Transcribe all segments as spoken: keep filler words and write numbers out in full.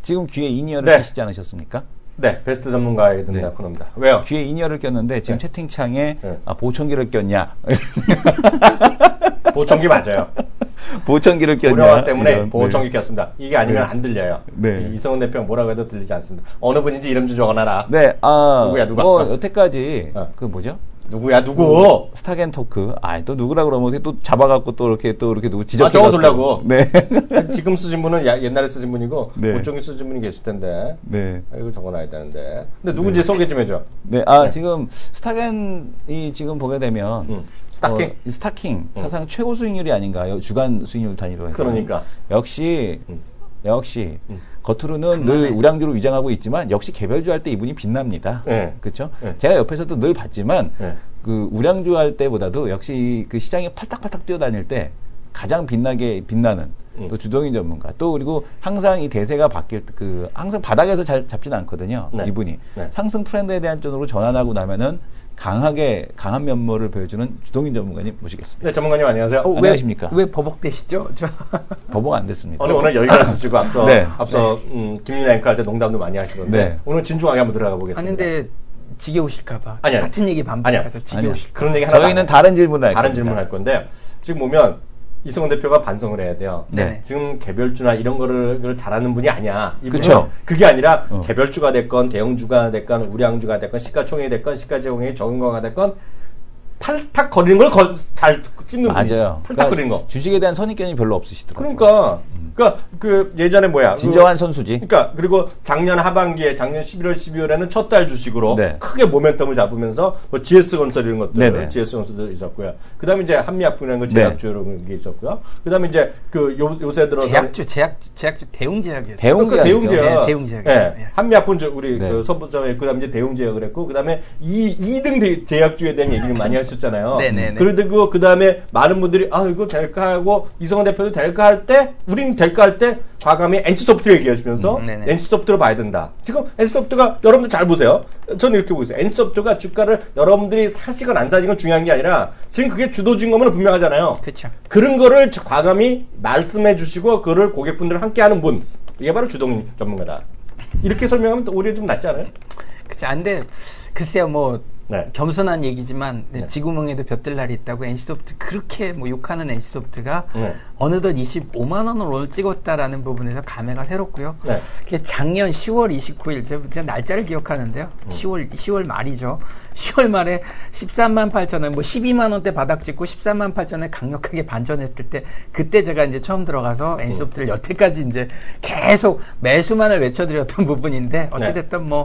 지금 귀에 인이어를 네. 끼시지 않으셨습니까? 네, 베스트 전문가에게 듣는 네. 코너입니다. 왜요? 귀에 인이어를 꼈는데 지금 네. 채팅창에 네. 아, 보청기를 꼈냐? 보청기 맞아요. 보청기를 꼈냐? 고령화 때문에 이런, 보청기 네. 꼈습니다. 이게 아니면 네. 안 들려요. 네. 이성훈 대표가 뭐라고 해도 들리지 않습니다. 어느 분인지 이름 좀 적어놔라. 네, 아, 누구야, 누가? 뭐 여태까지 어. 그 뭐죠? 누구야, 누구? 스타겐 토크. 아, 또 누구라 그러면 어떻게 또 잡아갖고 또 이렇게 또 이렇게 누구 지적. 아, 적어두려고. 네. 지금 쓰신 분은 야, 옛날에 쓰신 분이고 네. 보청기 쓰신 분이 계실 텐데. 네. 아, 이걸 적어놔야 되는데. 근데 누군지 소개 좀 해줘. 네, 아, 네. 지금 스타겐이 지금 보게 되면. 음. 스타킹? 어, 이 스타킹. 음. 사상 최고 수익률이 아닌가요? 주간 수익률 단위로 해서. 그러니까. 역시, 음. 역시, 음. 겉으로는 늘 우량주로 위장하고 있지만, 역시 개별주 할 때 이분이 빛납니다. 네. 그쵸? 네. 제가 옆에서도 늘 봤지만, 네. 그 우량주 할 때보다도 역시 그 시장에 팔딱팔딱 뛰어다닐 때 가장 빛나게 빛나는 음. 또 주동인 전문가. 또 그리고 항상 이 대세가 바뀔 때 그 항상 바닥에서 잘 잡지는 않거든요. 네. 이분이. 네. 상승 트렌드에 대한 쪽으로 전환하고 나면은 강하게 강한 면모를 보여주는 주동인 전문가님 모시겠습니다. 네, 전문가님 안녕하세요. 어, 안녕하십니까? 왜, 왜 버벅대시죠? 저 버벅 안 됐습니다. 오늘, 오늘 여기까지 쓰시고 앞서, 네. 앞서, 음, 김윤아 앵커 할 때 농담도 많이 하시던데. 네. 오늘 진중하게 한번 들어가 보겠습니다. 아는데 지겨우실까봐 아니, 아니. 같은 얘기 아니야. 반복해서 지겨우실까. 그런 얘기 하나 저희는 다른 질문을 할 다른 겁니다. 질문 할 건데, 지금 보면 이성훈 대표가 반성을 해야 돼요. 네. 지금 개별주나 이런 거를 잘하는 분이 아니야. 이분은 그쵸. 그게 아니라 어. 개별주가 됐건 대형주가 됐건 우량주가 됐건 시가총액이 됐건 시가제공액이 적은 거가 됐건 팔탁 거리는 걸 잘 찝는 분이죠. 맞아요. 팔탁 거리는 거. 주식에 대한 선입견이 별로 없으시더라고요. 그러니까, 그러니까 그 예전에 뭐야? 진정한 선수지. 그러니까 그리고 작년 하반기에 작년 십일월, 십이월에는 첫 달 주식으로 네. 크게 모멘텀을 잡으면서 뭐 지에스건설 이런 것들, 네네. 지에스건설도 있었고요. 그다음에 이제 한미약품이라는 거 네. 제약주 이런 게 있었고요. 그다음에 이제 그 요, 요새 들어서 제약주, 제약주, 제약주 대웅제약이었죠. 대웅- 그러니까 대웅제약이죠. 대웅제약, 네, 대웅제약. 예, 네. 한미약품 저 우리 네. 그 선부점에 그다음에 이제 대웅제약을 했고 그다음에 이 이 등 제약주에 대한 얘기를 많이 하셨잖아요. 네네네. 그런데 그 그다음에 많은 분들이 아 이거 될까 하고 이성원 대표도 될까 할 때 우리는 될까 할 때 과감히 엔씨소프트 얘기하시면서 음, 네네. 엔씨소프트로 봐야 된다. 지금 엔씨소프트가 여러분들 잘 보세요. 저는 이렇게 보고 있어요. 엔씨소프트가 주가를 여러분들이 사시건 안 사시건 중요한 게 아니라 지금 그게 주도주인 거면 분명하잖아요. 그렇죠. 그런 거를 과감히 말씀해 주시고 그거를 고객분들 함께 하는 분. 이게 바로 주동 전문가다. 이렇게 설명하면 또 오히려 좀 낫지 않아요? 그치. 안 돼. 글쎄요, 뭐, 네. 겸손한 얘기지만, 네. 네. 지구멍에도 볕들 날이 있다고 엔씨소프트 그렇게 뭐 욕하는 엔씨소프트가 네. 어느덧 이십오만 원을 오늘 찍었다라는 부분에서 감회가 새롭고요. 네. 그게 작년 시월 이십구일, 제가 제가 날짜를 기억하는데요. 음. 시월, 시월 말이죠. 시월 말에 십삼만 팔천 원, 뭐 십이만 원대 바닥 찍고 십삼만 팔천 원에 강력하게 반전했을 때, 그때 제가 이제 처음 들어가서 엔씨소프트를 음. 여태까지 이제 계속 매수만을 외쳐드렸던 부분인데, 어찌됐든 뭐,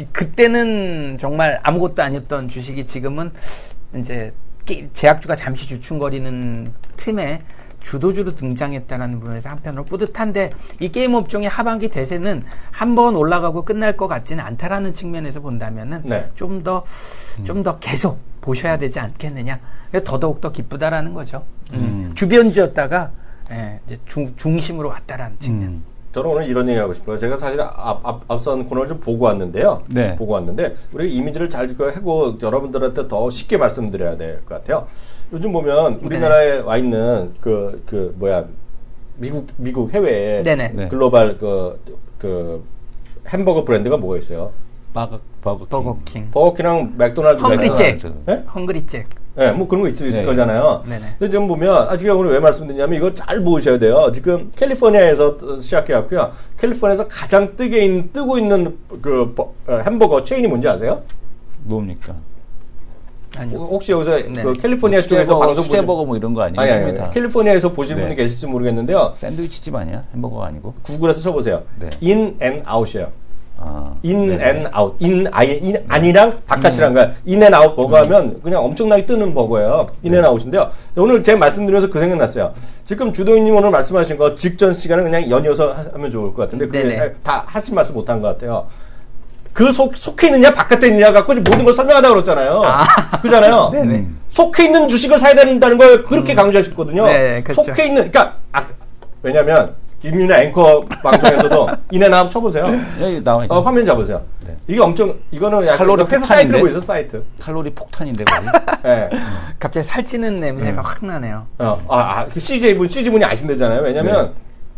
그때는 정말 아무것도 아니었던 주식이 지금은 이제 제약주가 잠시 주춤거리는 틈에 주도주로 등장했다는 부분에서 한편으로 뿌듯한데, 이 게임 업종의 하반기 대세는 한 번 올라가고 끝날 것 같지는 않다라는 측면에서 본다면은 네. 좀 더, 좀 더 계속 보셔야 되지 않겠느냐. 더더욱 더 기쁘다라는 거죠. 음. 주변주였다가 예, 이제 중, 중심으로 왔다라는 측면. 음. 저는 오늘 이런 얘기 하고 싶어요. 제가 사실 앞, 앞, 앞선 코너를 좀 보고 왔는데요. 네. 보고 왔는데, 우리 이미지를 잘 하고 여러분들한테 더 쉽게 말씀드려야 될 것 같아요. 요즘 보면 우리나라에 네. 와 있는 그, 그, 뭐야, 미국, 미국 해외에 네네. 네. 글로벌 그, 그 햄버거 브랜드가 뭐가 있어요? 버거, 버거킹. 버거킹. 버거킹이랑 맥도날드. 헝그리잭. 네? 헝그리잭. 네, 뭐 그런 거 있을, 있을 네. 거잖아요. 네네. 근데 지금 보면, 아, 제가 오늘 왜 말씀드리냐면 이거 잘 보셔야 돼요. 지금 캘리포니아에서 시작해갖고요. 캘리포니아에서 가장 뜨게 있는, 뜨고 있는 그 버, 어, 햄버거 체인이 뭔지 아세요? 뭡니까? 아니요. 혹시 여기서 네. 그 캘리포니아 쪽에서 수제버거, 방송 보신 수제버거 뭐 이런 거 아니에요? 아니, 아니, 요즘에 아니. 다. 캘리포니아에서 보신 네. 분이 계실지 모르겠는데요. 샌드위치집 아니야? 햄버거가 아니고? 구글에서 쳐보세요. 네. 인 앤 아웃이에요. 아, 인 네네. 앤 아웃. 인, 아이, 인, 안이랑 바깥이란 거야. 인 앤 아웃 버거 하면 그냥 엄청나게 뜨는 버거예요. 인 앤 아웃인데요. 오늘 제가 말씀드리면서 그 생각 났어요. 지금 주도인님 오늘 말씀하신 거 직전 시간은 그냥 연이어서 하- 하면 좋을 것 같은데 그게 네네. 다 하신 말씀 못한 것 같아요. 그 속, 속해 있느냐 바깥에 있느냐 갖고 모든 걸 설명하다고 그랬잖아요. 그잖아요. 네네. 음. 속해 있는 주식을 사야 된다는 걸 그렇게 강조하셨거든요. 네, 그렇죠. 속해 있는, 그러니까, 아, 왜냐면, 김윤아 앵커 방송에서도 인앤아웃 쳐보세요. 여기 나와 있죠. 어, 화면 잡으세요. 네. 이게 엄청, 이거는 약간 칼로리 회사 폭탄인데? 사이트로 보이죠, 사이트. 칼로리 폭탄인데, 거기. 예. 갑자기 살찌는 냄새가 확 나네요. 어, 아, 아, 그 씨제이분, 씨지분이 아신대잖아요. 왜냐면, 네.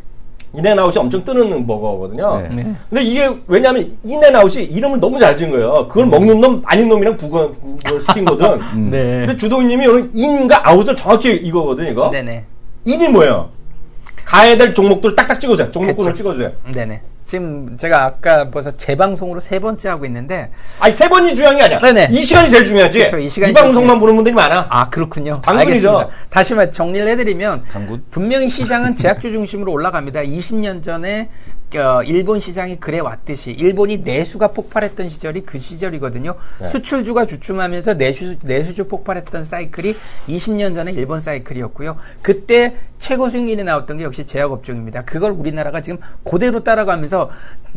인앤아웃이 엄청 뜨는 버거거든요. 네. 네. 근데 이게 왜냐하면 인앤아웃이 이름을 너무 잘 지은 거예요. 그걸 먹는 놈 아닌 놈이랑 구분, 구분을 시킨 거든. 네. 근데 주동희님이 오늘 인과 아웃을 정확히 이거거든 이거. 네네. 인이 뭐예요? 가야 될 종목들 딱딱 찍어주세요. 종목군을 그쵸. 찍어주세요. 네네. 지금 제가 아까 벌써 재방송으로 세 번째 하고 있는데 아니 세 번이 중요한 게 아니야. 네네. 이 시간이 제일 중요하지. 그쵸, 이 시간이 방송만 제일 보는 분들이 많아. 아 그렇군요. 당근이죠. 알겠습니다. 다시 말 정리를 해드리면 당근? 분명히 시장은 제약주 중심으로 올라갑니다. 이십 년 전에 어, 일본 시장이 그래 왔듯이 일본이 내수가 폭발했던 시절이 그 시절이거든요. 네. 수출주가 주춤하면서 내수, 내수주 폭발했던 사이클이 이십 년 전에 일본 사이클이었고요. 그때 최고 수익률이 나왔던 게 역시 제약업종입니다. 그걸 우리나라가 지금 그대로 따라가면서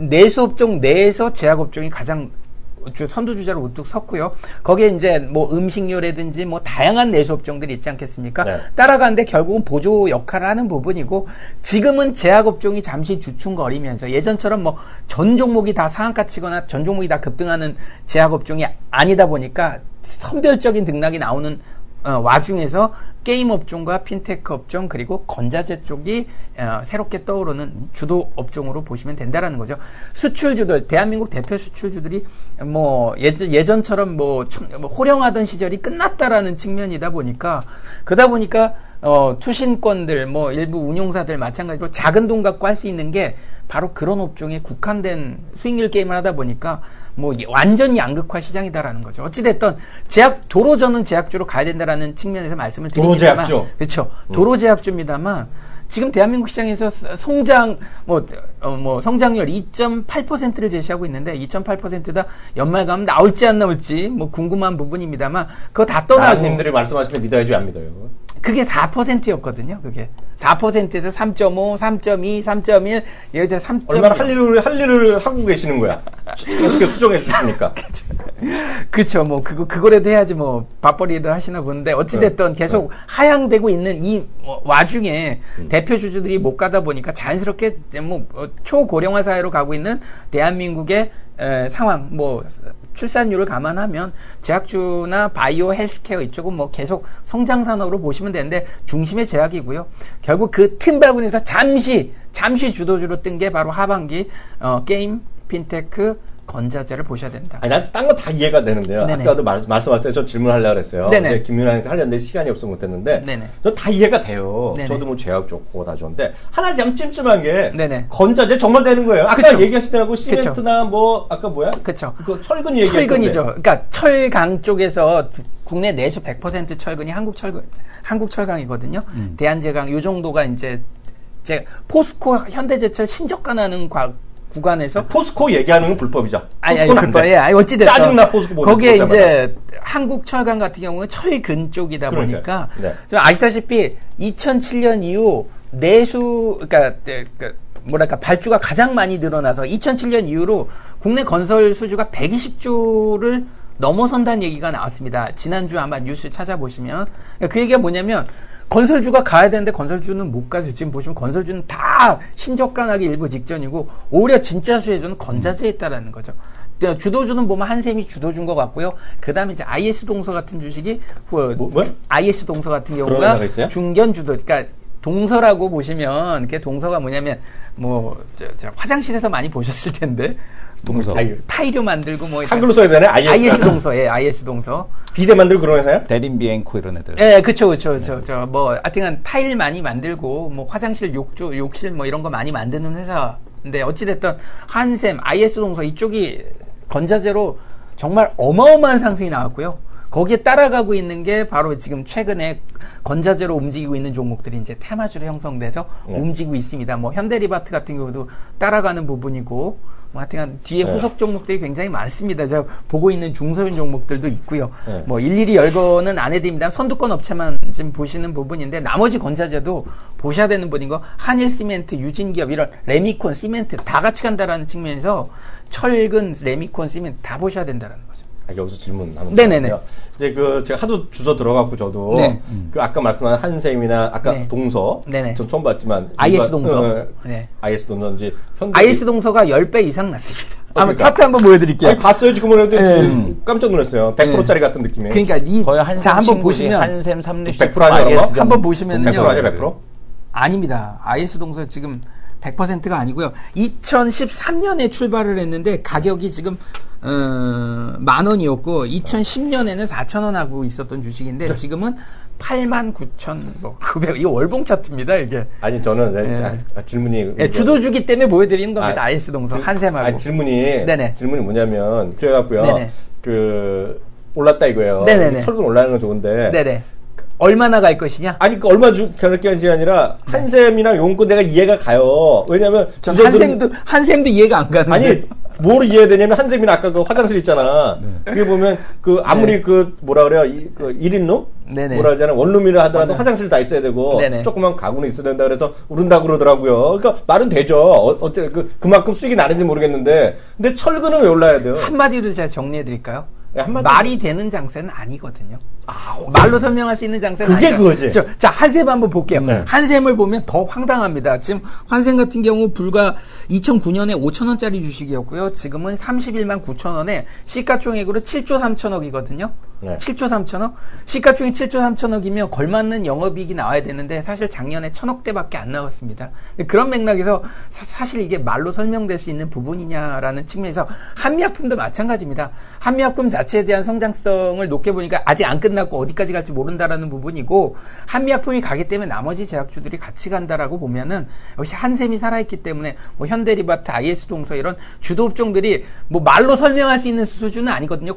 내수업종 내에서 제약업종이 가장 주 선두주자로 우뚝 섰고요. 거기에 이제 뭐 음식료라든지 뭐 다양한 내수업종들이 있지 않겠습니까? 네. 따라가는데 결국은 보조 역할을 하는 부분이고 지금은 제약업종이 잠시 주춤거리면서 예전처럼 뭐 전 종목이 다 상한가 치거나 전 종목이 다 급등하는 제약업종이 아니다 보니까 선별적인 등락이 나오는 어, 와중에서 게임 업종과 핀테크 업종 그리고 건자재 쪽이 어, 새롭게 떠오르는 주도 업종으로 보시면 된다라는 거죠. 수출주들 대한민국 대표 수출주들이 뭐 예전 예전처럼 뭐, 청, 뭐 호령하던 시절이 끝났다라는 측면이다 보니까 그러다 보니까 어, 투신권들 뭐 일부 운용사들 마찬가지로 작은 돈 갖고 할 수 있는 게 바로 그런 업종에 국한된 수익률 게임을 하다 보니까 뭐 완전히 양극화 시장이다라는 거죠. 어찌됐든 제약 도로 저는 제약주로 가야 된다라는 측면에서 말씀을 드립니다만, 도로 제약주. 그렇죠. 도로 제약주입니다만 지금 대한민국 시장에서 성장 뭐, 어, 뭐 성장률 이 점 팔 퍼센트를 제시하고 있는데 이 점 팔 퍼센트다 연말 가면 나올지 안 나올지 뭐 궁금한 부분입니다만 그거 다 떠나고 나라님들이 말씀하시는 데 믿어야지 안 믿어요. 그게 사 퍼센트였거든요. 그게 사 퍼센트에서 삼 점 오, 삼 점 이, 삼 점 일, 여기서 삼 점 얼마나 할 일을 할 일을 하고 계시는 거야. 계속 수정해 주시니까. 그렇죠. 뭐 그거 그거라도 해야지 뭐 밥벌이도 하시나 보는데 어찌 됐든 계속 하향되고 있는 이 와중에 음. 대표 주주들이 못 가다 보니까 자연스럽게 뭐 초고령화 사회로 가고 있는 대한민국의 에, 상황 뭐 출산율을 감안하면 제약주나 바이오 헬스케어 이쪽은 뭐 계속 성장 산업으로 보시면 되는데 중심의 제약이고요. 결국 그 틈바구니에서 잠시 잠시 주도주로 뜬 게 바로 하반기 어, 게임, 핀테크, 건자재를 보셔야 된다. 아니, 난 딴 거 다 이해가 되는데요. 네네. 아까도 말, 말씀하실 때 저 질문하려고 그랬어요. 네네. 근데 김윤아한테 하려는데 시간이 없어서 못했는데. 네네. 저 다 이해가 돼요. 네네. 저도 뭐 제약 좋고 다 좋은데. 하나 좀 찜찜한 게. 네네. 건자재 정말 되는 거예요. 아까 그쵸. 얘기하시더라고. 시멘트나 뭐, 아까 뭐야? 그쵸. 그 철근 얘기 철근이죠. 그러니까 철강 쪽에서 국내 내수 백 퍼센트 철근이 한국 철근, 한국 철강이거든요. 음. 대한제강 요 정도가 이제 제 포스코 현대제철 신저가 나는 과, 구간에서 포스코 얘기하는 건 불법이죠. 아니, 아니, 포스코는 안 그거에, 돼. 아니, 어찌됐든. 짜증나, 포스코 보는 거기에 거 이제, 한국 철강 같은 경우는 철근 쪽이다 그러니까요. 보니까, 네. 좀 아시다시피, 이천칠 년 이후 내수, 그러니까, 그, 뭐랄까, 발주가 가장 많이 늘어나서, 이천칠 년 이후로 국내 건설 수주가 백이십 조를 넘어선다는 얘기가 나왔습니다. 지난주 아마 뉴스 찾아보시면. 그러니까 그 얘기가 뭐냐면, 건설주가 가야 되는데 건설주는 못 가죠. 지금 보시면 건설주는 다 신저가 나기 일부 직전이고 오히려 진짜 수혜주는 건자재에 있다라는 거죠. 주도주는 보면 한샘이 주도주인 것 같고요. 그 다음에 이제 아이에스 동서 같은 주식이 뭐, 뭐? 아이에스 동서 같은 그런 경우가 회사가 있어요? 중견 주도, 그러니까 동서라고 보시면 그 동서가 뭐냐면 뭐 저, 저 화장실에서 많이 보셨을 텐데 동서. 타일. 타이료 만들고 뭐 한글로 써야 되네. 아이에스. 아이에스 동서, 예, 아이에스 동서. 비대 만들고 그런 회사야? 대림 비엔코 이런 애들. 예, 그쵸, 그쵸, 그쵸. 저, 뭐, 하여튼 타일 많이 만들고, 뭐, 화장실 욕조, 욕실 뭐 이런 거 많이 만드는 회사인데, 어찌됐든, 한샘, 아이에스 동서 이쪽이 건자재로 정말 어마어마한 상승이 나왔고요. 거기에 따라가고 있는 게 바로 지금 최근에 건자재로 움직이고 있는 종목들이 이제 테마주로 형성돼서 네. 움직이고 있습니다. 뭐, 현대리바트 같은 경우도 따라가는 부분이고, 뭐 하여튼 뒤에 네. 후속 종목들이 굉장히 많습니다. 제가 보고 있는 중소형 종목들도 있고요. 네. 뭐 일일이 열거는 안 해드립니다. 선두권 업체만 지금 보시는 부분인데 나머지 건자재도 보셔야 되는 분인 거 한일시멘트, 유진기업 이런 레미콘, 시멘트 다 같이 간다라는 측면에서 철근, 레미콘, 시멘트 다 보셔야 된다는 거죠. 아, 여기서 질문하면 네네네. 되는데요. 이제 그 제가 하도 주저 들어갔고 저도 네. 그 아까 말씀한 한샘이나 아까 네. 동서 네네. 전 처음 봤지만 아이에스 일반- 동서. 어, 네. 아이에스 동서인지 현대 아이에스 동서가 십 배 이상 났습니다. 한번 그러니까. 차트 한번 보여드릴게요. 아니, 봤어요 지금 보는데 네. 깜짝 놀랐어요. 백 퍼센트짜리 같은 느낌이에요. 그러니까 이, 거의 한샘 자, 한번 친구지. 보시면. 한샘 삼립 백 퍼센트 아니야, 그런 거? 한번 보시면요. 백 퍼센트 아니야 백 퍼센트? 아닙니다. 아이에스 동서 지금 백 퍼센트가 아니고요. 이천십삼 년에 출발을 했는데 가격이 지금 어, 만 원이었고 이천십 년에는 사천 원 하고 있었던 주식인데 지금은 팔만 구천 뭐 구백 이 월봉 차트입니다 이게. 아니 저는 네. 아, 아, 질문이 네, 주도주기 때문에 보여드리는 겁니다. 아, 아이에스 동서 질- 한샘하고. 아니, 질문이 네네. 질문이 뭐냐면 그래갖고요. 네네. 그 올랐다 이거예요. 네네네. 철근 올라가는 건 좋은데. 네네. 얼마나 갈 것이냐? 아니 그 얼마 주 결정한 게 아니라 한샘이나 용건 내가 이해가 가요. 왜냐면 전 주저들은- 한샘도 한샘도 이해가 안 가는데. 아니 뭘 이해되냐면 한샘이나 아까 그 화장실 있잖아. 그게 보면 그 아무리 네. 그 뭐라 그래요? 이, 그 일 인룸? 네네. 뭐라 하잖아. 원룸이라 하더라도 네. 화장실 다 있어야 되고 네네. 조그만 가구는 있어야 된다 그래서 오른다 그러더라고요. 그러니까 말은 되죠. 어, 어째 그 그만큼 수익이 나는지 모르겠는데 근데 철근은 왜 올라야 돼요? 한마디로 제가 정리해 드릴까요? 네, 한마디로. 말이 되는 장세는 아니거든요. 아, 말로 설명할 수 있는 장세는 그게 아니죠. 그거지. 저, 자, 한샘 한번 볼게요. 네. 한샘을 보면 더 황당합니다. 지금 한샘 같은 경우 불과 이천구 년에 오천 원짜리 주식이었고요. 지금은 삼십일만 구천 원에 시가총액으로 칠조 삼천억이거든요. 네. 칠조 삼천억? 시가총액 칠조 삼천억이면 걸맞는 영업이익이 나와야 되는데 사실 작년에 천억대밖에 안 나왔습니다. 그런 맥락에서 사, 사실 이게 말로 설명될 수 있는 부분이냐라는 측면에서 한미약품도 마찬가지입니다. 한미약품 자체에 대한 성장성을 높게 보니까 아직 안 끝났고 어디까지 갈지 모른다라는 부분이고 한미약품이 가기 때문에 나머지 제약주들이 같이 간다라고 보면은 역시 한샘이 살아있기 때문에 뭐 현대리바트, 아이에스 동서 이런 주도 업종들이 뭐 말로 설명할 수 있는 수준은 아니거든요.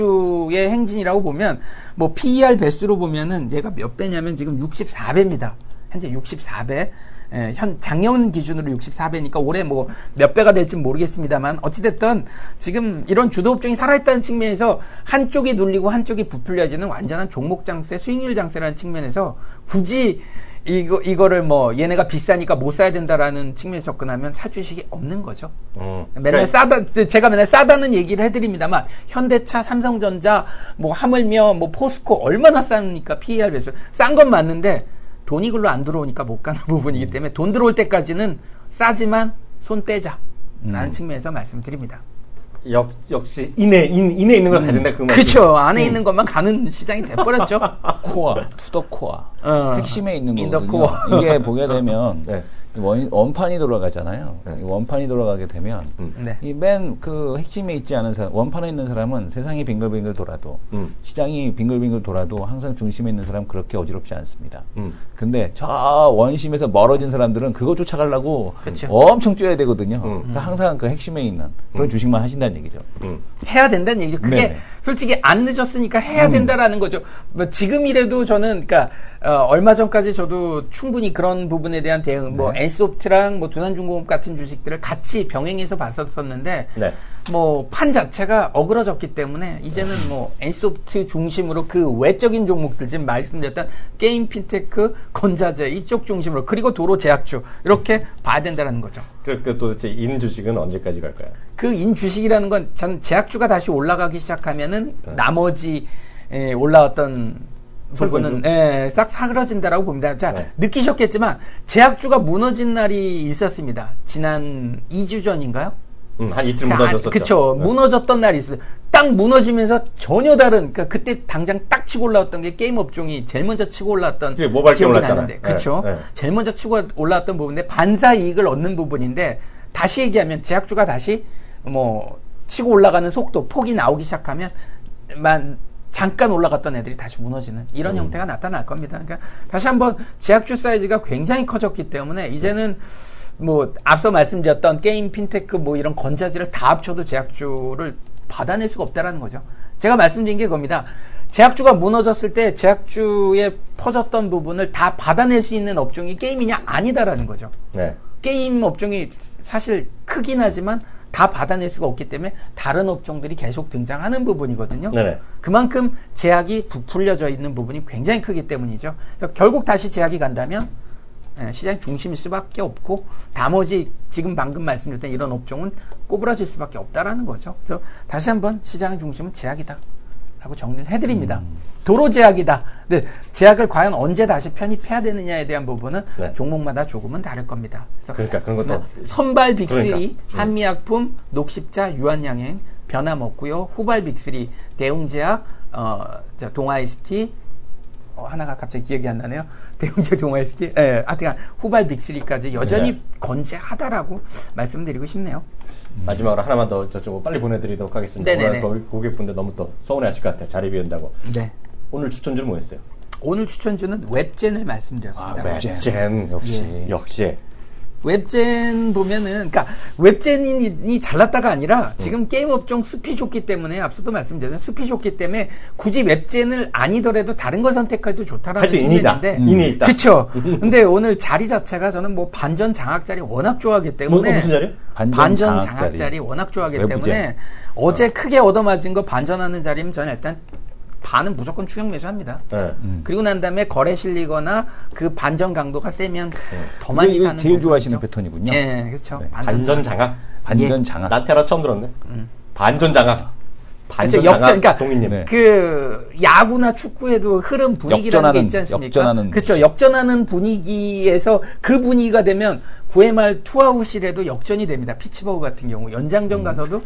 고포주의 행진이라고 보면 뭐 피이알 배수로 보면은 얘가 몇 배냐면 지금 육십사 배입니다. 현재 육십사 배. 예, 현 작년 기준으로 육십사 배니까 올해 뭐 몇 배가 될지는 모르겠습니다만 어찌됐든 지금 이런 주도 업종이 살아있다는 측면에서 한쪽이 눌리고 한쪽이 부풀려지는 완전한 종목 장세, 수익률 장세라는 측면에서 굳이 이거 이거를 뭐 얘네가 비싸니까 못 사야 된다라는 측면에서 접근하면 사주식이 없는 거죠. 음. 맨날 그러니까 싸다 제가 맨날 싸다는 얘기를 해드립니다만 현대차, 삼성전자, 뭐 하물며 뭐 포스코 얼마나 쌉니까? 피이알 배수 싼 건 맞는데. 돈이 글로 안 들어오니까 못 가는 부분이기 때문에 돈 들어올 때까지는 싸지만 손 떼자 라는 음. 측면에서 말씀드립니다. 역, 역시 인해 인, 인해 있는 걸 가야 된다 그 말. 그렇죠. 안에 있는 것만 가는 시장이 돼버렸죠. 코어, 투더 코어. 어, 핵심에 있는 in the 거거든요. core. 이게 보게 되면 네. 원, 원판이 돌아가잖아요. 네. 이 원판이 돌아가게 되면 음. 네. 이 맨 그 핵심에 있지 않은 사람, 원판에 있는 사람은 세상이 빙글빙글 돌아도 음. 시장이 빙글빙글 돌아도 항상 중심에 있는 사람 그렇게 어지럽지 않습니다. 음. 근데 저 원심에서 멀어진 사람들은 그거 쫓아가려고 그쵸. 엄청 뛰어야 되거든요. 음. 그러니까 항상 그 핵심에 있는 그런 주식만 하신다는 얘기죠. 음. 해야 된다는 얘기죠. 그게 네네. 솔직히 안 늦었으니까 해야 된다라는 거죠. 뭐 지금이라도 저는 그러니까 어, 얼마 전까지 저도 충분히 그런 부분에 대한 대응, 뭐 엔소프트랑 뭐 두산중공업 같은 주식들을 같이 병행해서 봤었었는데 네. 뭐 판 자체가 어그러졌기 때문에 이제는 뭐 엔소프트 중심으로 그 외적인 종목들 지금 말씀드렸던 게임, 핀테크, 건자재 이쪽 중심으로 그리고 도로 제약주 이렇게 봐야 된다는 거죠. 그 도대체 인 주식은 언제까지 갈까요? 그 인 주식이라는 건 전 제약주가 다시 올라가기 시작하면은 네. 나머지 에, 올라왔던 부분은 철거죠. 예, 싹 사그러진다라고 봅니다. 자, 네. 느끼셨겠지만 제약주가 무너진 날이 있었습니다. 지난 이 주 전인가요? 음, 한 이틀 무너졌었죠. 그쵸. 네. 무너졌던 날이 있어요. 딱 무너지면서 전혀 다른, 그러니까 그때 당장 딱 치고 올라왔던 게 게임 업종이 제일 먼저 치고 올라왔던 그게 모바일 게임 기억이 올랐잖아요. 나는데. 그쵸. 네, 네. 제일 먼저 치고 올라왔던 부분인데 반사 이익을 얻는 부분인데 다시 얘기하면 제약주가 다시 뭐 치고 올라가는 속도, 폭이 나오기 시작하면 만 잠깐 올라갔던 애들이 다시 무너지는 이런 음. 형태가 나타날 겁니다. 그러니까 다시 한번 제약주 사이즈가 굉장히 커졌기 때문에 이제는 뭐 앞서 말씀드렸던 게임, 핀테크 뭐 이런 건자재를 다 합쳐도 제약주를 받아낼 수가 없다라는 거죠. 제가 말씀드린 게 그겁니다. 제약주가 무너졌을 때 제약주에 퍼졌던 부분을 다 받아낼 수 있는 업종이 게임이냐 아니다라는 거죠. 네. 게임 업종이 사실 크긴 하지만 다 받아낼 수가 없기 때문에 다른 업종들이 계속 등장하는 부분이거든요. 네네. 그만큼 제약이 부풀려져 있는 부분이 굉장히 크기 때문이죠. 그래서 결국 다시 제약이 간다면 예, 시장의 중심일 수밖에 없고 나머지 지금 방금 말씀드렸던 이런 업종은 꼬부라질 수밖에 없다라는 거죠. 그래서 다시 한번 시장의 중심은 제약이다 라고 정리를 해드립니다. 음. 도로 제약이다. 네, 제약을 과연 언제 다시 편입해야 되느냐에 대한 부분은 네. 종목마다 조금은 다를 겁니다. 그래서 그러니까 그런 것도 선발 빅쓰리, 그러니까. 한미약품, 녹십자, 유한양행 변함없고요. 후발 빅쓰리, 대웅제약, 어, 자, 동아이스티, 어, 하나가 갑자기 기억이 안 나네요. 대웅제 동아에스티, 예, 하여튼 후발 빅삼까지 여전히 네. 건재하다라고 말씀드리고 싶네요. 마지막으로 하나만 더 저쪽 빨리 보내드리도록 하겠습니다. 네네네. 오늘 고객분들 너무 또 서운해하실 것 같아요. 자리 비운다고. 네. 오늘 추천주는 뭐였어요? 오늘 추천주는 웹젠을 말씀드렸습니다. 아, 웹젠. 웹젠 역시. 예. 역시. 웹젠 보면은, 그러니까 웹젠이 잘났다가 아니라 지금 게임 업종 숲이 좋기 때문에 앞서도 말씀드렸는데 숲이 좋기 때문에 굳이 웹젠을 아니더라도 다른 걸 선택해도 좋다라는 하여튼 인이다. 측면인데, 음. 인이 있다. 그렇죠. 근데 오늘 자리 자체가 저는 뭐 반전 장악 자리 워낙 좋아하기 뭐, 때문에 무슨 자리요? 반전, 반전 장악 장악 자리. 자리 워낙 좋아하기 외부제. 때문에 어제 크게 얻어맞은 거 반전하는 자리면 저는 일단 반은 무조건 추격 매수합니다. 네. 음. 그리고 난 다음에 거래 실리거나 그 반전 강도가 세면 더 많이 이게 사는 제일 좋아하시는 거죠. 패턴이군요. 예, 그렇죠. 네. 반전 장악. 반전 예. 장악. 나테라 처음 들었네. 반전 장악. 반전 그렇죠. 역전, 장악. 그러니까 동희님. 네. 그 야구나 축구에도 흐름 분위기라는 게 역전하는- 있지 않습니까? 역전하는 그렇죠. 모습. 역전하는 분위기에서 그 분위기가 되면 구회 말 투아웃이라도 역전이 됩니다. 피츠버그 같은 경우 연장전 가서도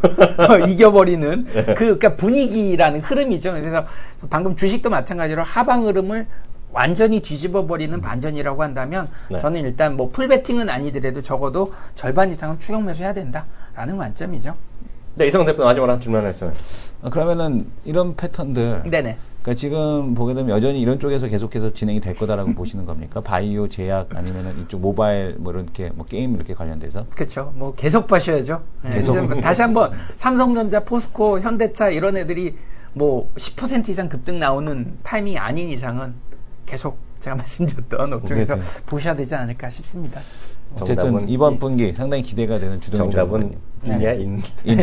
이겨버리는 그 그러니까 분위기라는 흐름이죠. 그래서 방금 주식도 마찬가지로 하방 흐름을 완전히 뒤집어 버리는 반전이라고 한다면 네. 저는 일단 뭐 풀베팅은 아니더라도 적어도 절반 이상은 추격 매수해야 된다라는 관점이죠. 네, 이성 대표 마지막으로 질문 하나 있어요. 어, 그러면은 이런 패턴들. 네네. 그러니까 지금 보게 되면 여전히 이런 쪽에서 계속해서 진행이 될 거다라고 보시는 겁니까? 바이오, 제약 아니면은 이쪽 모바일 뭐 이렇게 뭐 게임 이렇게 관련돼서? 그렇죠. 뭐 계속 봐셔야죠. 네, 계속. 이제 뭐 다시 한번 삼성전자, 포스코, 현대차 이런 애들이 뭐 십 퍼센트 이상 급등 나오는 타이밍이 아닌 이상은 계속 제가 말씀드렸던 업종에서 네네. 보셔야 되지 않을까 싶습니다. 어쨌든 정답은 이번 이- 분기 상당히 기대가 되는 주동 정답은 인이야, 인. 인.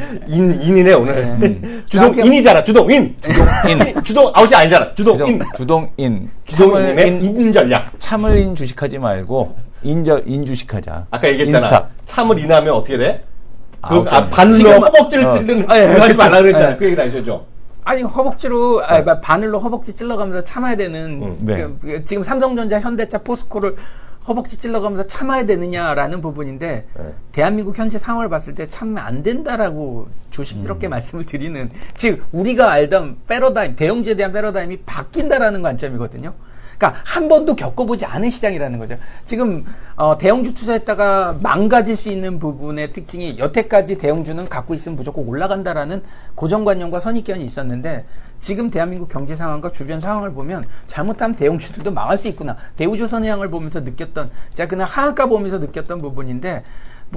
인, 인이네, 오늘. 네. 주동, 나한테- 인이잖아, 주동, 인. 주동, 인. 주동, 아웃이 아니잖아. 주동, 인. 주동, 주동인. 주동인의 참을 인, 인 전략. 참을 인 주식하지 말고 인절 인 주식하자. 아까 얘기했잖아. 인스타. 참을 인하면 어떻게 돼? 그, 아웃 아, 되는 바늘로 지금- 허벅지를 어. 찌르는, 아, 예, 그거 하지 그쵸. 말라 그랬잖아. 예. 그 얘기 다시죠. 아니 허벅지로 아니, 바늘로 허벅지 찔러가면서 참아야 되는 음, 네. 그, 그, 지금 삼성전자, 현대차, 포스코를 허벅지 찔러가면서 참아야 되느냐라는 부분인데 네. 대한민국 현재 상황을 봤을 때 참으면 안 된다라고 조심스럽게 말씀을 드리는 즉 우리가 알던 패러다임 대형주에 대한 패러다임이 바뀐다라는 관점이거든요. 그러니까 한 번도 겪어보지 않은 시장이라는 거죠. 지금 어, 대형주 투자했다가 망가질 수 있는 부분의 특징이 여태까지 대형주는 갖고 있으면 무조건 올라간다라는 고정관념과 선입견이 있었는데 지금 대한민국 경제 상황과 주변 상황을 보면 잘못하면 대형주들도 망할 수 있구나. 대우조선해양을 보면서 느꼈던 제가 그날 하한가 보면서 느꼈던 부분인데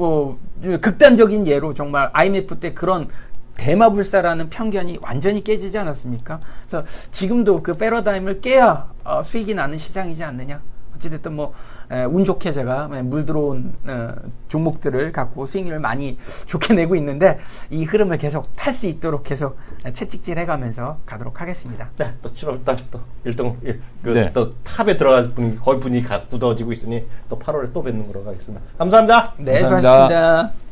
뭐 극단적인 예로 정말 아이엠에프 때 그런 대마불사라는 편견이 완전히 깨지지 않았습니까? 그래서 지금도 그 패러다임을 깨야 어, 수익이 나는 시장이지 않느냐. 어찌됐든 뭐, 에, 운 좋게 제가 물 들어온 어, 종목들을 갖고 수익률을 많이 좋게 내고 있는데 이 흐름을 계속 탈 수 있도록 계속 채찍질 해가면서 가도록 하겠습니다. 네, 또 칠월 달 또 일 등, 그, 네. 또 탑에 들어갈 분위기, 거의 분위기 가 굳어지고 있으니 또 팔월에 또 뵙는 거로 가겠습니다. 감사합니다. 네, 감사합니다. 수고하셨습니다.